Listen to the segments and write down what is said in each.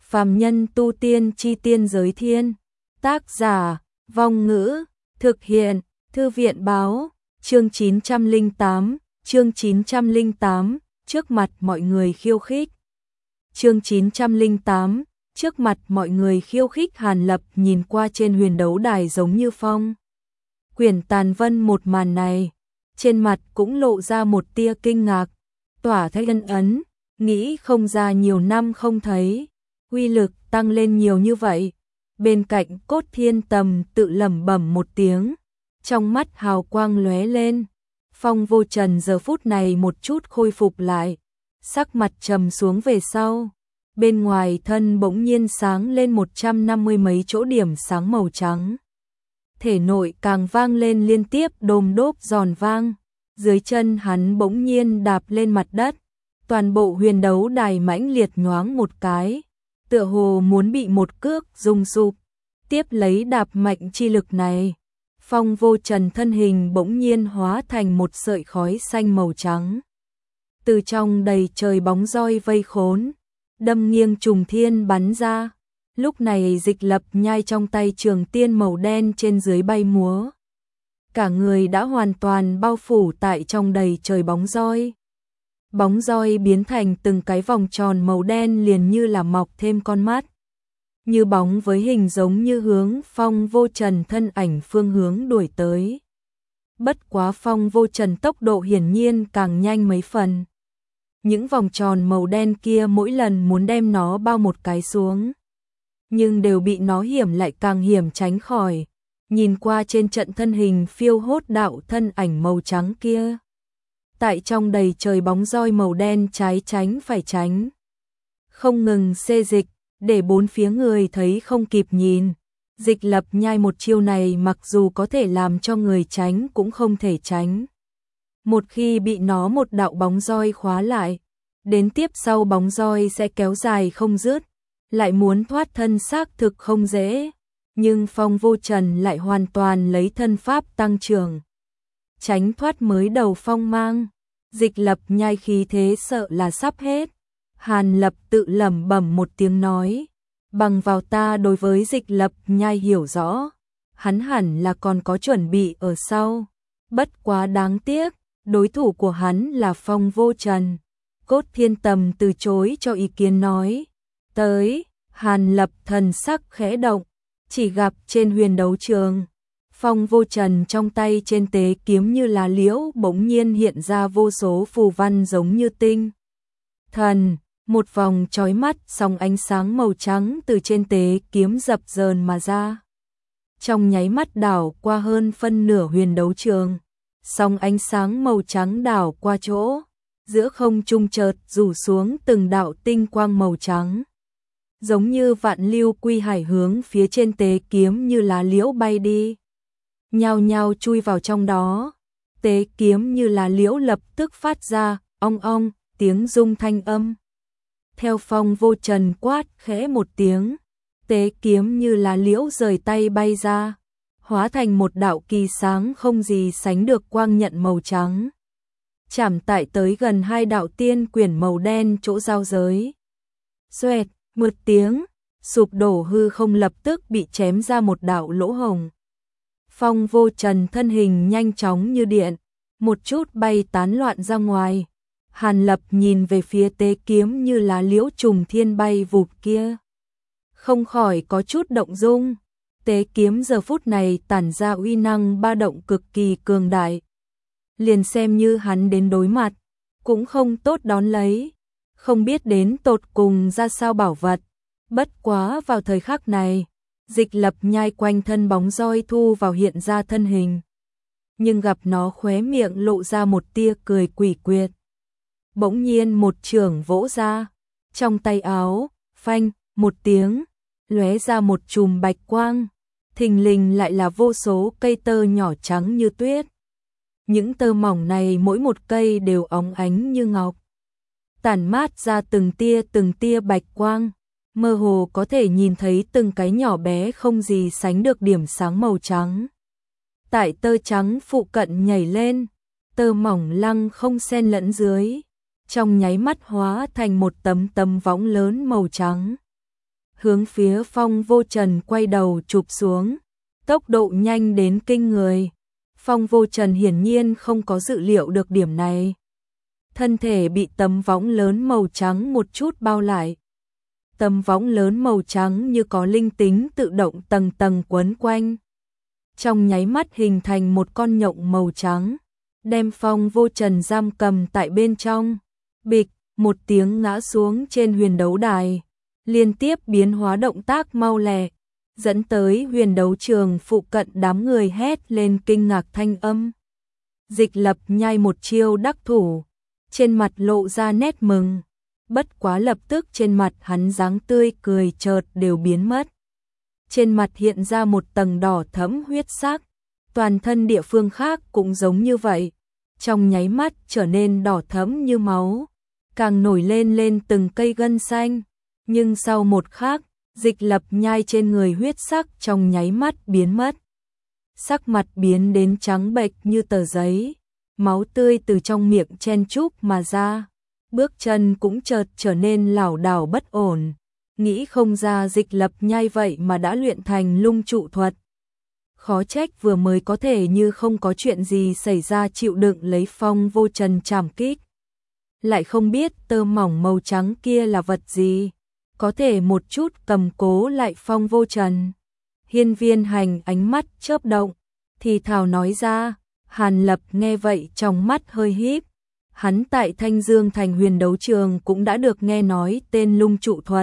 Phàm nhân tu tiên chi tiên giới thiên. Tác giả, Vong Ngữ, thực hiện, Thư viện báo, chương 908, trước mặt mọi người khiêu khích. Chương 908, trước mặt mọi người khiêu khích. Hàn Lập nhìn qua trên huyền đấu đài giống như phong quyển tàn vân một màn này, trên mặt cũng lộ ra một tia kinh ngạc, tỏa thấy ân ấn, nghĩ không ra nhiều năm không thấy, uy lực tăng lên nhiều như vậy. Bên cạnh Cốt Thiên Tầm tự lẩm bẩm một tiếng, trong mắt hào quang lóe lên. Phong Vô Trần giờ phút này một chút khôi phục lại, sắc mặt trầm xuống về sau. Bên ngoài thân bỗng nhiên sáng lên 150 mấy chỗ điểm sáng màu trắng. Thể nội càng vang lên liên tiếp đôm đốp giòn vang. Dưới chân hắn bỗng nhiên đạp lên mặt đất. Toàn bộ huyền đấu đài mãnh liệt nhoáng một cái, tựa hồ muốn bị một cước rung sụp. Tiếp lấy đạp mạnh chi lực này, Phong Vô Trần thân hình bỗng nhiên hóa thành một sợi khói xanh màu trắng. Từ trong đầy trời bóng roi vây khốn, đâm nghiêng trùng thiên bắn ra. Lúc này Dịch Lập nhai trong tay trường tiên màu đen trên dưới bay múa. Cả người đã hoàn toàn bao phủ tại trong đầy trời bóng roi. Bóng roi biến thành từng cái vòng tròn màu đen liền như là mọc thêm con mắt. Như bóng với hình giống như hướng Phong Vô Trần thân ảnh phương hướng đuổi tới. Bất quá Phong Vô Trần tốc độ hiển nhiên càng nhanh mấy phần. Những vòng tròn màu đen kia mỗi lần muốn đem nó bao một cái xuống, nhưng đều bị nó hiểm lại càng hiểm tránh khỏi. Nhìn qua trên trận thân hình phiêu hốt đạo thân ảnh màu trắng kia, tại trong đầy trời bóng roi màu đen trái tránh phải tránh, không ngừng xê dịch, để bốn phía người thấy không kịp nhìn. Dịch Lập nhai một chiêu này mặc dù có thể làm cho người tránh cũng không thể tránh. Một khi bị nó một đạo bóng roi khóa lại, đến tiếp sau bóng roi sẽ kéo dài không dứt, lại muốn thoát thân xác thực không dễ. Nhưng Phong Vô Trần lại hoàn toàn lấy thân pháp tăng trưởng, tránh thoát mới đầu phong mang. Dịch Lập nhai khí thế sợ là sắp hết. Hàn Lập tự lẩm bẩm một tiếng nói, bằng vào ta đối với Dịch Lập nhai hiểu rõ, hắn hẳn là còn có chuẩn bị ở sau. Bất quá đáng tiếc, đối thủ của hắn là Phong Vô Trần. Cốt Thiên Tầm từ chối cho ý kiến nói, tới. Hàn Lập thần sắc khẽ động, chỉ gặp trên huyền đấu trường, Phong Vô Trần trong tay trên tế kiếm như là liễu bỗng nhiên hiện ra vô số phù văn giống như tinh thần. Một vòng chói mắt sóng ánh sáng màu trắng từ trên tế kiếm dập dờn mà ra. Trong nháy mắt đảo qua hơn phân nửa huyền đấu trường, sóng ánh sáng màu trắng đảo qua chỗ, giữa không trung chợt rủ xuống từng đạo tinh quang màu trắng. Giống như vạn lưu quy hải hướng phía trên tế kiếm như lá liễu bay đi, nhao nhao chui vào trong đó. Tế kiếm như lá liễu lập tức phát ra ong ong tiếng rung thanh âm. Theo Phong Vô Trần quát khẽ một tiếng, tế kiếm như lá liễu rời tay bay ra, hóa thành một đạo kỳ sáng không gì sánh được quang nhận màu trắng, chạm tại tới gần hai đạo tiên quyển màu đen chỗ giao giới. Xoẹt, một tiếng, sụp đổ hư không lập tức bị chém ra một đạo lỗ hồng. Phong Vô Trần thân hình nhanh chóng như điện, một chút bay tán loạn ra ngoài. Hàn Lập nhìn về phía tế kiếm như lá liễu trùng thiên bay vụt kia, không khỏi có chút động dung. Tế kiếm giờ phút này tản ra uy năng ba động cực kỳ cường đại. Liền xem như hắn đến đối mặt, cũng không tốt đón lấy, không biết đến tột cùng ra sao bảo vật. Bất quá vào thời khắc này, Dịch Lập nhai quanh thân bóng roi thu vào hiện ra thân hình. Nhưng gặp nó khóe miệng lộ ra một tia cười quỷ quyệt. Bỗng nhiên một chưởng vỗ ra, trong tay áo, phanh, một tiếng, lóe ra một chùm bạch quang, thình lình lại là vô số cây tơ nhỏ trắng như tuyết. Những tơ mỏng này mỗi một cây đều óng ánh như ngọc, tản mát ra từng tia bạch quang, mơ hồ có thể nhìn thấy từng cái nhỏ bé không gì sánh được điểm sáng màu trắng. Tại tơ trắng phụ cận nhảy lên, tơ mỏng lăng không xen lẫn dưới, trong nháy mắt hóa thành một tấm võng lớn màu trắng. hướng phía Phong Vô Trần quay đầu chụp xuống, tốc độ nhanh đến kinh người. Phong Vô Trần hiển nhiên không có dự liệu được điểm này. Thân thể bị tấm võng lớn màu trắng một chút bao lại. Tấm võng lớn màu trắng như có linh tính tự động tầng tầng quấn quanh. Trong nháy mắt hình thành một con nhộng màu trắng, đem Phong Vô Trần giam cầm tại bên trong. Bịch, một tiếng ngã xuống trên huyền đấu đài, liên tiếp biến hóa động tác mau lẹ, dẫn tới huyền đấu trường phụ cận đám người hét lên kinh ngạc thanh âm. Dịch Lập nhai một chiêu đắc thủ, trên mặt lộ ra nét mừng, bất quá lập tức trên mặt hắn dáng tươi cười chợt đều biến mất. Trên mặt hiện ra một tầng đỏ thẫm huyết sắc, toàn thân địa phương khác cũng giống như vậy, trong nháy mắt trở nên đỏ thẫm như máu, càng nổi lên từng cây gân xanh, nhưng sau một khắc, Dịch Lập nhai trên người huyết sắc trong nháy mắt biến mất. Sắc mặt biến đến trắng bệch như tờ giấy, máu tươi từ trong miệng chen chúc mà ra, bước chân cũng chợt trở nên lảo đảo bất ổn, nghĩ không ra Dịch Lập nhai vậy mà đã luyện thành lung trụ thuật. Khó trách vừa mới có thể như không có chuyện gì xảy ra chịu đựng lấy Phong Vô Trần trảm kích. Lại không biết tơ mỏng màu trắng kia là vật gì, có thể một chút cầm cố lại Phong Vô Trần. Hiên Viên Hành ánh mắt chớp động, thì thào nói ra. Hàn Lập nghe vậy trong mắt hơi híp. Hắn tại Thanh Dương Thành huyền đấu trường cũng đã được nghe nói tên lung trụ thuật.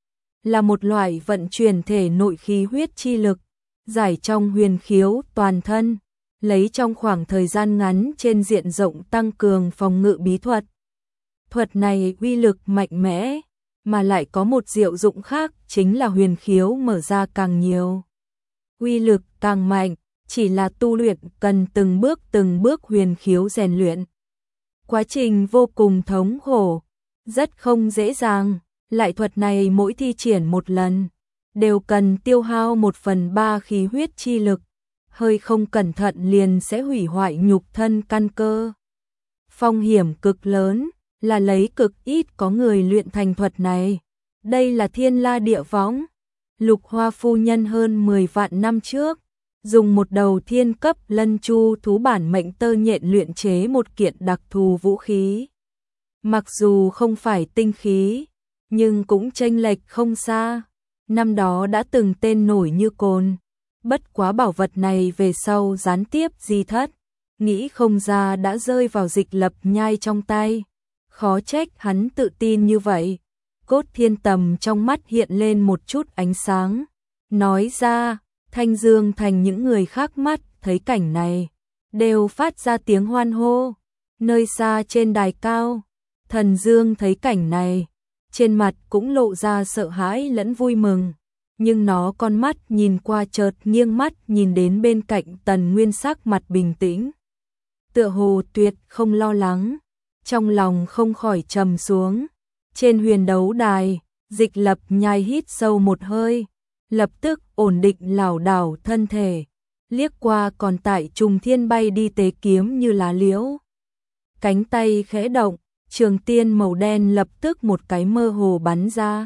Là một loại vận chuyển thể nội khí huyết chi lực, giải trong huyền khiếu toàn thân, lấy trong khoảng thời gian ngắn trên diện rộng tăng cường phòng ngự bí thuật. Thuật này uy lực mạnh mẽ, mà lại có một diệu dụng khác chính là huyền khiếu mở ra càng nhiều, uy lực càng mạnh, chỉ là tu luyện cần từng bước huyền khiếu rèn luyện. Quá trình vô cùng thống khổ, rất không dễ dàng, lại thuật này mỗi thi triển một lần, đều cần tiêu hao 1/3 khí huyết chi lực, hơi không cẩn thận liền sẽ hủy hoại nhục thân căn cơ. Phong hiểm cực lớn, là lấy cực ít có người luyện thành thuật này. Đây là Thiên La Địa Võng, Lục Hoa phu nhân hơn 10 vạn năm trước, dùng một đầu thiên cấp lân chu thú bản mệnh tơ nhện luyện chế một kiện đặc thù vũ khí. Mặc dù không phải tinh khí, nhưng cũng chênh lệch không xa. Năm đó đã từng tên nổi như cồn, bất quá bảo vật này về sau gián tiếp di thất, nghĩ không ra đã rơi vào Dịch Lập nhai trong tay. Khó trách hắn tự tin như vậy. Cốt Thiên Tầm trong mắt hiện lên một chút ánh sáng, nói ra. Thanh Dương Thành những người khác mắt thấy cảnh này, đều phát ra tiếng hoan hô. Nơi xa trên đài cao, Thần Dương thấy cảnh này, trên mặt cũng lộ ra sợ hãi lẫn vui mừng, nhưng nó con mắt nhìn qua chợt nghiêng mắt nhìn đến bên cạnh Tần Nguyên sắc mặt bình tĩnh, tựa hồ tuyệt không lo lắng, trong lòng không khỏi trầm xuống. Trên huyền đấu đài, Dịch Lập nhai hít sâu một hơi, lập tức ổn định lảo đảo thân thể, liếc qua còn tại trùng thiên bay đi tế kiếm như lá liễu. Cánh tay khẽ động, trường tiên màu đen lập tức một cái mơ hồ bắn ra,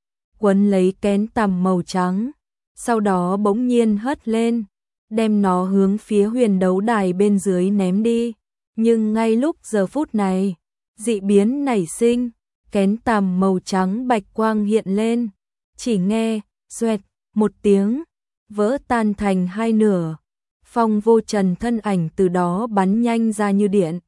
quấn lấy kén tằm màu trắng, sau đó bỗng nhiên hất lên, đem nó hướng phía huyền đấu đài bên dưới ném đi. Nhưng ngay lúc giờ phút này, dị biến nảy sinh, kén tằm màu trắng bạch quang hiện lên, chỉ nghe xoẹt một tiếng, vỡ tan thành hai nửa. Phong Vô Trần thân ảnh từ đó bắn nhanh ra như điện,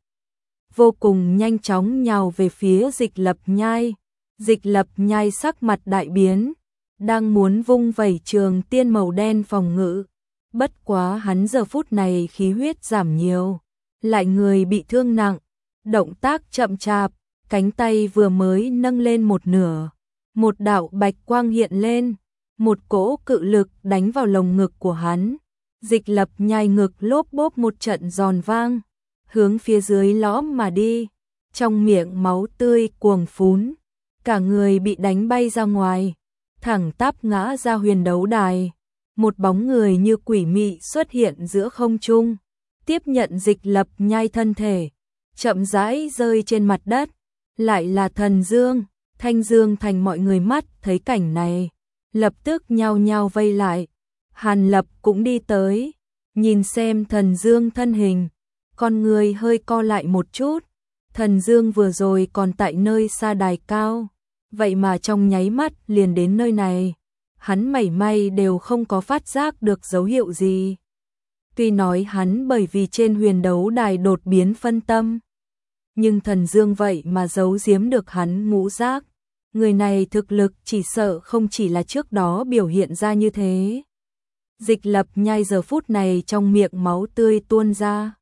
vô cùng nhanh chóng nhào về phía Dịch Lập nhai. Dịch Lập nhai sắc mặt đại biến, đang muốn vung vẩy trường tiên màu đen phòng ngự, bất quá hắn giờ phút này khí huyết giảm nhiều, lại người bị thương nặng, động tác chậm chạp, cánh tay vừa mới nâng lên một nửa, một đạo bạch quang hiện lên, một cỗ cự lực đánh vào lồng ngực của hắn. Dịch Lập nhai ngực lốp bốp một trận giòn vang, hướng phía dưới lõm mà đi, trong miệng máu tươi cuồng phún, cả người bị đánh bay ra ngoài, thẳng tắp ngã ra huyền đấu đài. Một bóng người như quỷ mị xuất hiện giữa không trung, tiếp nhận Dịch Lập nhai thân thể, chậm rãi rơi trên mặt đất, lại là Thần Dương. Thanh Dương Thành mọi người mắt thấy cảnh này, lập tức nhao nhao vây lại. Hàn Lập cũng đi tới, nhìn xem Thần Dương thân hình, con người hơi co lại một chút. Thần Dương vừa rồi còn tại nơi xa đài cao, vậy mà trong nháy mắt liền đến nơi này, hắn mảy may đều không có phát giác được dấu hiệu gì. Tuy nói hắn bởi vì trên huyền đấu đài đột biến phân tâm, nhưng Thần Dương vậy mà giấu giếm được hắn ngũ giác. Người này thực lực chỉ sợ không chỉ là trước đó biểu hiện ra như thế. Dịch Lập Nhai giờ phút này trong miệng máu tươi tuôn ra,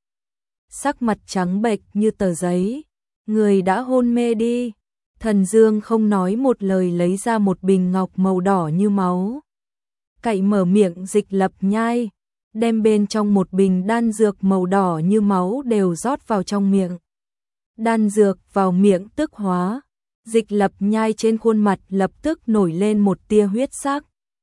sắc mặt trắng bệch như tờ giấy, người đã hôn mê đi. Thần Dương không nói một lời lấy ra một bình ngọc màu đỏ như máu, cậy mở miệng Dịch Lập Nhai, đem bên trong một bình đan dược màu đỏ như máu đều rót vào trong miệng. Đan dược vào miệng tức hóa, Dịch Lập Nhai trên khuôn mặt lập tức nổi lên một tia huyết sắc.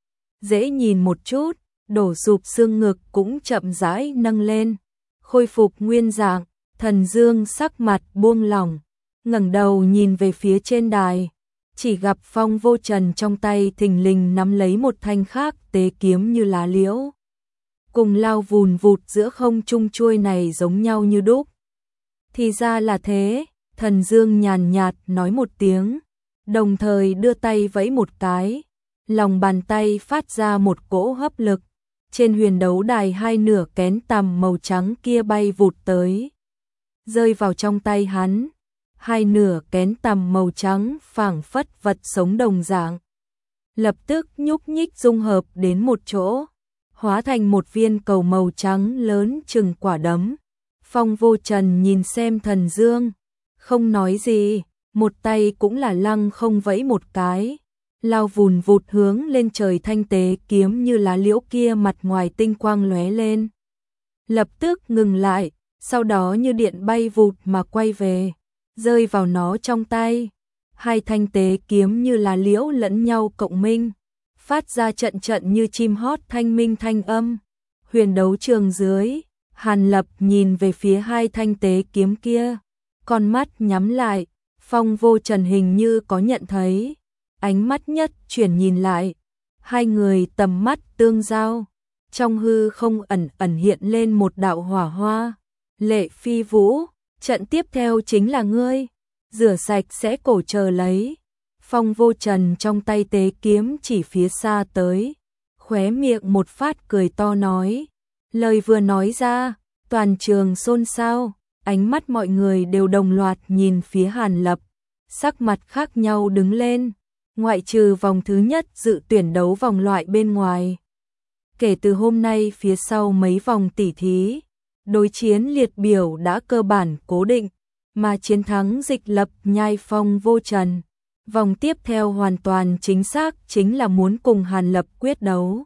Dễ nhìn một chút, đổ sụp xương ngực cũng chậm rãi nâng lên, khôi phục nguyên dạng. Thần Dương sắc mặt buông lỏng, ngẩng đầu nhìn về phía trên đài, chỉ gặp Phong Vô Trần trong tay thình lình nắm lấy một thanh khác tế kiếm như lá liễu, cùng lao vùn vụt giữa không trung chuôi này giống nhau như đúc. Thì ra là thế, Thần Dương nhàn nhạt nói một tiếng, đồng thời đưa tay vẫy một cái, lòng bàn tay phát ra một cỗ hấp lực, trên huyền đấu đài hai nửa kén tằm màu trắng kia bay vụt tới, rơi vào trong tay hắn. Hai nửa kén tằm màu trắng phảng phất vật sống đồng dạng, lập tức nhúc nhích dung hợp đến một chỗ, hóa thành một viên cầu màu trắng lớn chừng quả đấm. Phong Vô Trần nhìn xem Thần Dương, không nói gì, một tay cũng là lăng không vẫy một cái, lao vùn vụt hướng lên trời thanh tế kiếm như lá liễu kia mặt ngoài tinh quang lóe lên, lập tức ngừng lại, sau đó như điện bay vụt mà quay về, rơi vào nó trong tay. Hai thanh tế kiếm như lá liễu lẫn nhau cộng minh, phát ra trận trận như chim hót thanh minh thanh âm. Huyền đấu trường dưới, Hàn Lập nhìn về phía hai thanh tế kiếm kia, con mắt nhắm lại. Phong Vô Trần hình như có nhận thấy, ánh mắt nhất chuyển nhìn lại, hai người tầm mắt tương giao, trong hư không ẩn ẩn hiện lên một đạo hỏa hoa. Lệ Phi Vũ, trận tiếp theo chính là ngươi, rửa sạch sẽ cổ chờ lấy. Phong Vô Trần trong tay tế kiếm chỉ phía xa tới, khóe miệng một phát cười to nói, lời vừa nói ra, toàn trường xôn xao, ánh mắt mọi người đều đồng loạt nhìn phía Hàn Lập, sắc mặt khác nhau đứng lên, ngoại trừ vòng thứ nhất dự tuyển đấu vòng loại bên ngoài. Kể từ hôm nay phía sau mấy vòng tỉ thí, đối chiến liệt biểu đã cơ bản cố định, mà chiến thắng Dịch Lập Nhai Phong Vô Trần, vòng tiếp theo hoàn toàn chính xác chính là muốn cùng Hàn Lập quyết đấu,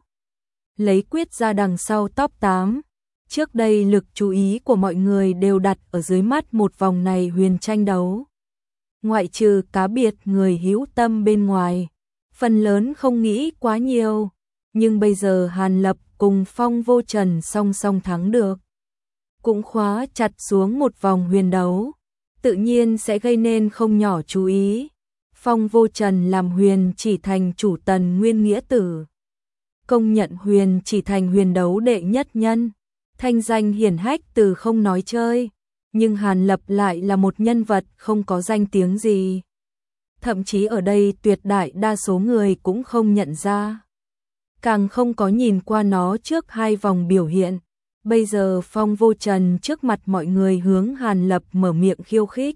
lấy quyết ra đằng sau top 8. Trước đây lực chú ý của mọi người đều đặt ở dưới mắt một vòng này huyền tranh đấu. Ngoại trừ cá biệt người hữu tâm bên ngoài, phần lớn không nghĩ quá nhiều, nhưng bây giờ Hàn Lập cùng Phong Vô Trần song song thắng được, cũng khóa chặt xuống một vòng huyền đấu, tự nhiên sẽ gây nên không nhỏ chú ý. Phong Vô Trần làm huyền chỉ thành chủ tần nguyên nghĩa tử, công nhận huyền chỉ thành huyền đấu đệ nhất nhân, thanh danh hiển hách từ không nói chơi, nhưng Hàn Lập lại là một nhân vật không có danh tiếng gì. Thậm chí ở đây tuyệt đại đa số người cũng không nhận ra, càng không có nhìn qua nó trước hai vòng biểu hiện. Bây giờ Phong Vô Trần trước mặt mọi người hướng Hàn Lập mở miệng khiêu khích.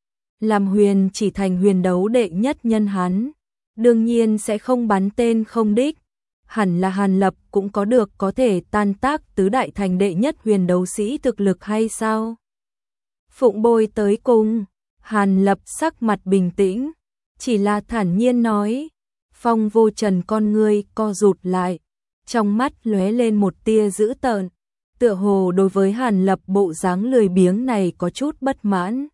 Làm huyền chỉ thành huyền đấu đệ nhất nhân hắn, đương nhiên sẽ không bắn tên không đích. Hẳn là Hàn Lập cũng có được có thể tan tác tứ đại thành đệ nhất huyền đấu sĩ thực lực hay sao? Phụng Bôi tới cùng, Hàn Lập sắc mặt bình tĩnh, chỉ là thản nhiên nói. Phong Vô Trần con ngươi co rụt lại, trong mắt lóe lên một tia dữ tợn, tựa hồ đối với Hàn Lập bộ dáng lười biếng này có chút bất mãn.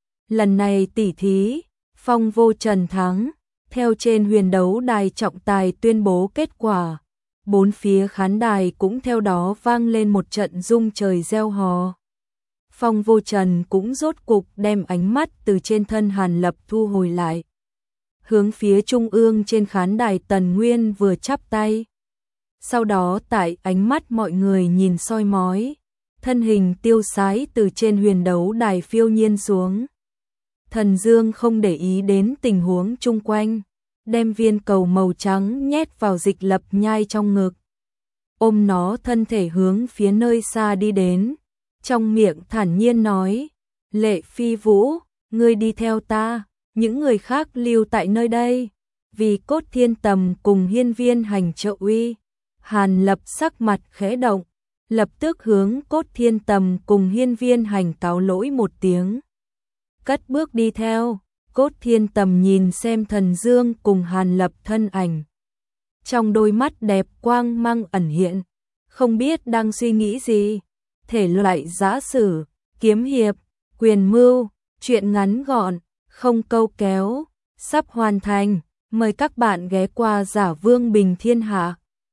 Lần này tỉ thí, Phong Vô Trần thắng, theo trên huyền đấu đài trọng tài tuyên bố kết quả, bốn phía khán đài cũng theo đó vang lên một trận rung trời reo hò. Phong Vô Trần cũng rốt cục đem ánh mắt từ trên thân Hàn Lập thu hồi lại, hướng phía trung ương trên khán đài Tần Nguyên vừa chắp tay. Sau đó tại ánh mắt mọi người nhìn soi mói, thân hình tiêu sái từ trên huyền đấu đài phiêu nhiên xuống. Thần Dương không để ý đến tình huống chung quanh, đem viên cầu màu trắng nhét vào Dịch Lập Nhai trong ngực. Ôm nó thân thể hướng phía nơi xa đi đến, trong miệng thản nhiên nói, Lệ Phi Vũ, ngươi đi theo ta, những người khác lưu tại nơi đây, vì Cốt Thiên Tầm cùng Hiên Viên Hành trợ uy. Hàn Lập sắc mặt khẽ động, lập tức hướng Cốt Thiên Tầm cùng Hiên Viên Hành cáo lỗi một tiếng. Cất bước đi theo, Cốt Thiên Tầm nhìn xem Thần Dương cùng Hàn Lập thân ảnh. Trong đôi mắt đẹp quang mang ẩn hiện, không biết đang suy nghĩ gì. Thể loại giã sử, kiếm hiệp, quyền mưu, truyện ngắn gọn, không câu kéo, sắp hoàn thành. Mời các bạn ghé qua Giả Vương Bình Thiên Hạ.